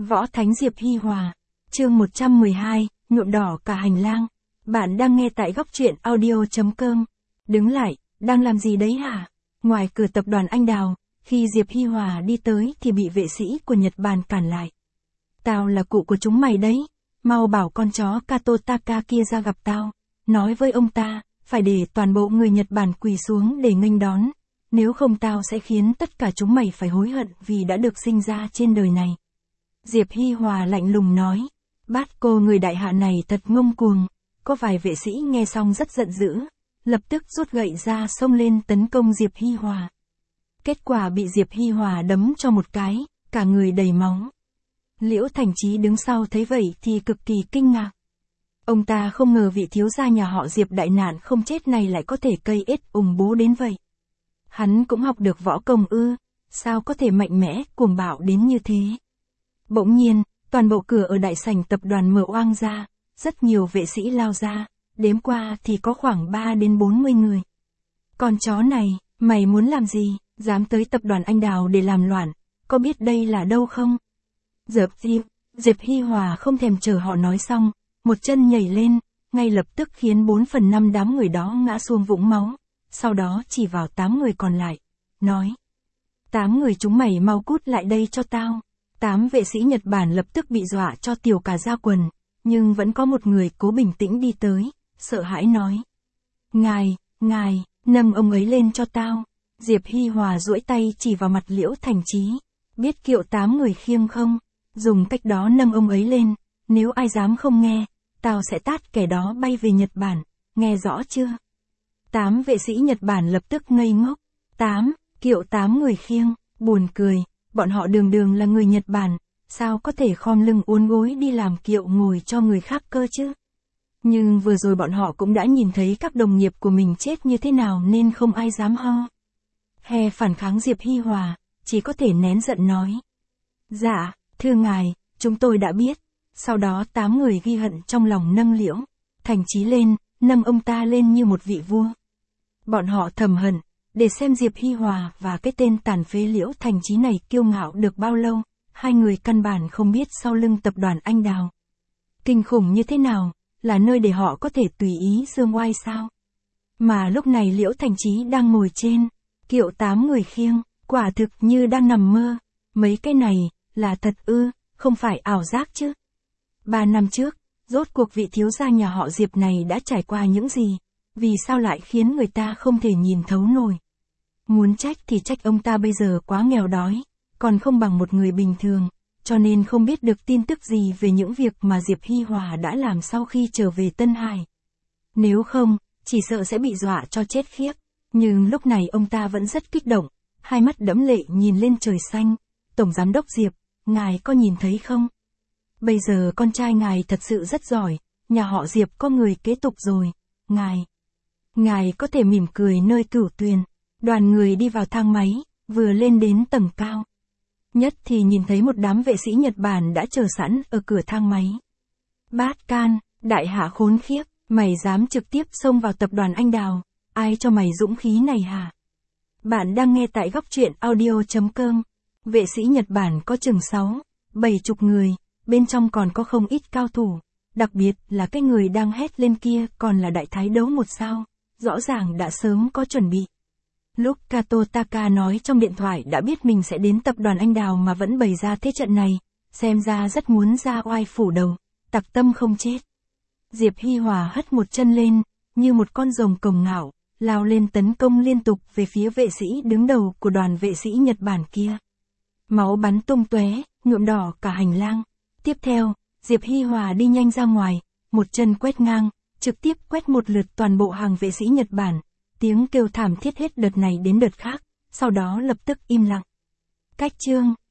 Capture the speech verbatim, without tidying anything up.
Võ Thánh Diệp Hi Hòa. Chương một trăm mười hai, nhuộm đỏ cả hành lang. Bạn đang nghe tại góc truyện audio chấm com. Đứng lại, đang làm gì đấy hả? Ngoài cửa tập đoàn Anh Đào, khi Diệp Hi Hòa đi tới thì bị vệ sĩ của Nhật Bản cản lại. Tao là cụ của chúng mày đấy, mau bảo con chó Katotaka kia ra gặp tao. Nói với ông ta, phải để toàn bộ người Nhật Bản quỳ xuống để nghênh đón. Nếu không tao sẽ khiến tất cả chúng mày phải hối hận vì đã được sinh ra trên đời này. Diệp Hi Hòa lạnh lùng nói. Bát cô người đại hạ này thật ngông cuồng. Có vài vệ sĩ nghe xong rất giận dữ, lập tức rút gậy ra xông lên tấn công Diệp Hi Hòa. Kết quả bị Diệp Hi Hòa đấm cho một cái, cả người đầy máu. Liễu Thành Chí đứng sau thấy vậy thì cực kỳ kinh ngạc. Ông ta không ngờ vị thiếu gia nhà họ Diệp đại nạn không chết này lại có thể cây ết ủng bố đến vậy. Hắn cũng học được võ công ư, sao có thể mạnh mẽ, cuồng bạo đến như thế. Bỗng nhiên, toàn bộ cửa ở đại sảnh tập đoàn mở oang ra, rất nhiều vệ sĩ lao ra, đếm qua thì có khoảng ba đến bốn mươi người. Con chó này, mày muốn làm gì, dám tới tập đoàn Anh Đào để làm loạn, có biết đây là đâu không? Diệp Diệp, Diệp Hi Hòa không thèm chờ họ nói xong, một chân nhảy lên, ngay lập tức khiến bốn phần năm đám người đó ngã xuống vũng máu, sau đó chỉ vào tám người còn lại, nói. Tám người chúng mày mau cút lại đây cho tao. Tám vệ sĩ Nhật Bản lập tức bị dọa cho tiểu cả da quần, nhưng vẫn có một người cố bình tĩnh đi tới, sợ hãi nói. Ngài, ngài, nâng ông ấy lên cho tao. Diệp Hi Hòa duỗi tay chỉ vào mặt Liễu Thành Chí. Biết kiệu tám người khiêng không? Dùng cách đó nâng ông ấy lên, nếu ai dám không nghe, tao sẽ tát kẻ đó bay về Nhật Bản, nghe rõ chưa? Tám vệ sĩ Nhật Bản lập tức ngây ngốc. Tám, kiệu tám người khiêng, buồn cười, bọn họ đường đường là người Nhật Bản, sao có thể khom lưng uốn gối đi làm kiệu ngồi cho người khác cơ chứ? Nhưng vừa rồi bọn họ cũng đã nhìn thấy các đồng nghiệp của mình chết như thế nào nên không ai dám ho. Hè phản kháng Diệp Hi Hòa, chỉ có thể nén giận nói. Dạ, thưa ngài, chúng tôi đã biết. Sau đó tám người ghi hận trong lòng nâng Liễu Thành Chí lên, nâng ông ta lên như một vị vua. Bọn họ thầm hận, để xem Diệp Hi Hòa và cái tên tàn phế Liễu Thành Chí này kiêu ngạo được bao lâu, hai người căn bản không biết sau lưng tập đoàn Anh Đào. Kinh khủng như thế nào, là nơi để họ có thể tùy ý dương oai sao? Mà lúc này Liễu Thành Chí đang ngồi trên kiệu tám người khiêng, quả thực như đang nằm mơ. Mấy cái này, là thật ư, không phải ảo giác chứ? Ba năm trước, rốt cuộc vị thiếu gia nhà họ Diệp này đã trải qua những gì? Vì sao lại khiến người ta không thể nhìn thấu nổi? Muốn trách thì trách ông ta bây giờ quá nghèo đói, còn không bằng một người bình thường, cho nên không biết được tin tức gì về những việc mà Diệp Hi Hòa đã làm sau khi trở về Tân Hải. Nếu không, chỉ sợ sẽ bị dọa cho chết khiếp. Nhưng lúc này ông ta vẫn rất kích động, hai mắt đẫm lệ nhìn lên trời xanh. Tổng giám đốc Diệp, ngài có nhìn thấy không? Bây giờ con trai ngài thật sự rất giỏi, nhà họ Diệp có người kế tục rồi, ngài. Ngài có thể mỉm cười nơi Cửu Tuyền. Đoàn người đi vào thang máy, vừa lên đến tầng cao. Nhất thì nhìn thấy một đám vệ sĩ Nhật Bản đã chờ sẵn ở cửa thang máy. Bát Can, đại hạ khốn khiếp, mày dám trực tiếp xông vào tập đoàn Anh Đào, ai cho mày dũng khí này hả? Bạn đang nghe tại góc truyện audio chấm com. Vệ sĩ Nhật Bản có chừng sáu, bảy chục người, bên trong còn có không ít cao thủ, đặc biệt là cái người đang hét lên kia còn là đại thái đấu một sao, rõ ràng đã sớm có chuẩn bị. Lúc Katotaka nói trong điện thoại đã biết mình sẽ đến tập đoàn Anh Đào mà vẫn bày ra thế trận này, xem ra rất muốn ra oai phủ đầu, tặc tâm không chết. Diệp Hi Hòa hất một chân lên, như một con rồng cồng ngạo, lao lên tấn công liên tục về phía vệ sĩ đứng đầu của đoàn vệ sĩ Nhật Bản kia. Máu bắn tung tóe, nhuộm đỏ cả hành lang. Tiếp theo, Diệp Hi Hòa đi nhanh ra ngoài, một chân quét ngang, trực tiếp quét một lượt toàn bộ hàng vệ sĩ Nhật Bản. Tiếng kêu thảm thiết hết đợt này đến đợt khác, sau đó lập tức im lặng. Cách chương